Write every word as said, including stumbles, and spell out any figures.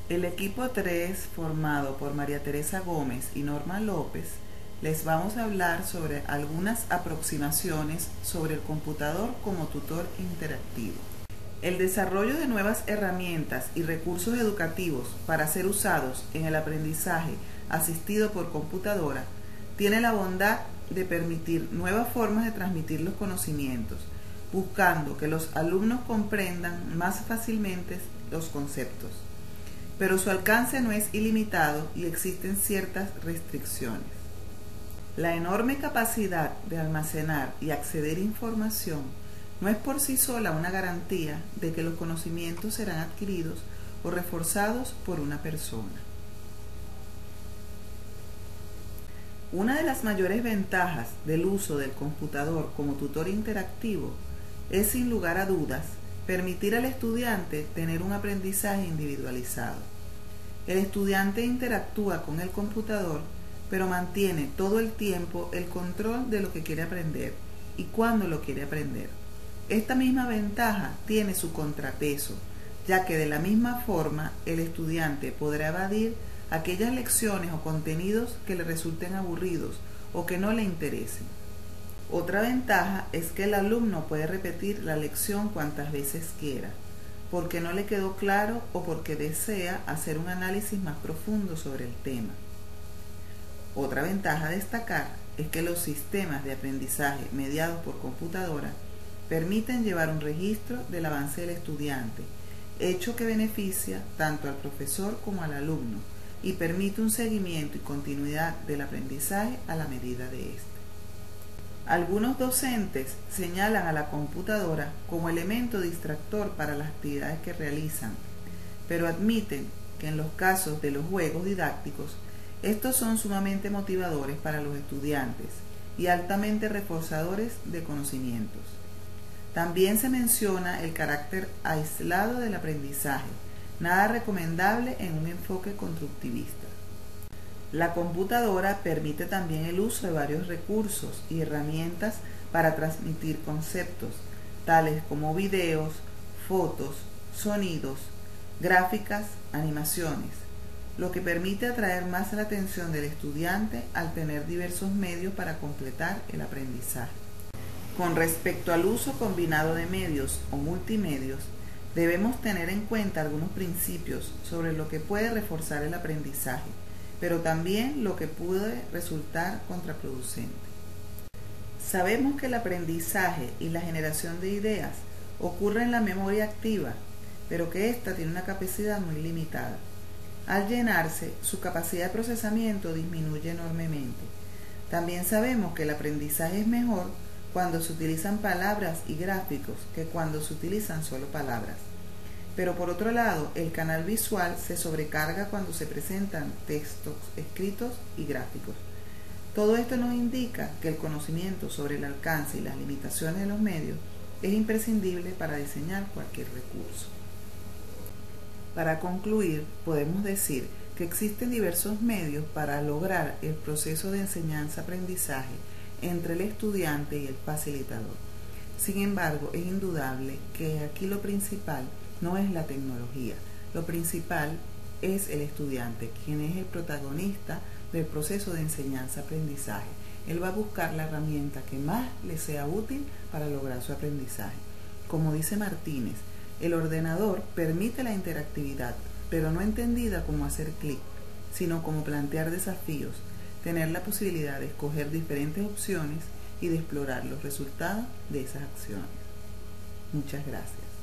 El equipo tres, formado por María Teresa Gómez y Norma López, les vamos a hablar sobre algunas aproximaciones sobre el computador como tutor interactivo. El desarrollo de nuevas herramientas y recursos educativos para ser usados en el aprendizaje asistido por computadora tiene la bondad de permitir nuevas formas de transmitir los conocimientos, buscando que los alumnos comprendan más fácilmente los conceptos. Pero su alcance no es ilimitado y existen ciertas restricciones. La enorme capacidad de almacenar y acceder a información no es por sí sola una garantía de que los conocimientos serán adquiridos o reforzados por una persona. Una de las mayores ventajas del uso del computador como tutor interactivo es, sin lugar a dudas, permitir al estudiante tener un aprendizaje individualizado. El estudiante interactúa con el computador, pero mantiene todo el tiempo el control de lo que quiere aprender y cuándo lo quiere aprender. Esta misma ventaja tiene su contrapeso, ya que de la misma forma el estudiante podrá evadir aquellas lecciones o contenidos que le resulten aburridos o que no le interesen. Otra ventaja es que el alumno puede repetir la lección cuantas veces quiera, porque no le quedó claro o porque desea hacer un análisis más profundo sobre el tema. Otra ventaja a destacar es que los sistemas de aprendizaje mediados por computadora permiten llevar un registro del avance del estudiante, hecho que beneficia tanto al profesor como al alumno y permite un seguimiento y continuidad del aprendizaje a la medida de éste. Algunos docentes señalan a la computadora como elemento distractor para las actividades que realizan, pero admiten que en los casos de los juegos didácticos, estos son sumamente motivadores para los estudiantes y altamente reforzadores de conocimientos. También se menciona el carácter aislado del aprendizaje, nada recomendable en un enfoque constructivista. La computadora permite también el uso de varios recursos y herramientas para transmitir conceptos, tales como videos, fotos, sonidos, gráficas, animaciones, lo que permite atraer más la atención del estudiante al tener diversos medios para completar el aprendizaje. Con respecto al uso combinado de medios o multimedios, debemos tener en cuenta algunos principios sobre lo que puede reforzar el aprendizaje, pero también lo que puede resultar contraproducente. Sabemos que el aprendizaje y la generación de ideas ocurre en la memoria activa, pero que ésta tiene una capacidad muy limitada. Al llenarse, su capacidad de procesamiento disminuye enormemente. También sabemos que el aprendizaje es mejor cuando se utilizan palabras y gráficos que cuando se utilizan solo palabras. Pero por otro lado, el canal visual se sobrecarga cuando se presentan textos escritos y gráficos. Todo esto nos indica que el conocimiento sobre el alcance y las limitaciones de los medios es imprescindible para diseñar cualquier recurso. Para concluir, podemos decir que existen diversos medios para lograr el proceso de enseñanza-aprendizaje entre el estudiante y el facilitador. Sin embargo, es indudable que aquí lo principal no es la tecnología, lo principal es el estudiante, quien es el protagonista del proceso de enseñanza-aprendizaje. Él va a buscar la herramienta que más le sea útil para lograr su aprendizaje. Como dice Martínez, el ordenador permite la interactividad, pero no entendida como hacer clic, sino como plantear desafíos, tener la posibilidad de escoger diferentes opciones y de explorar los resultados de esas acciones. Muchas gracias.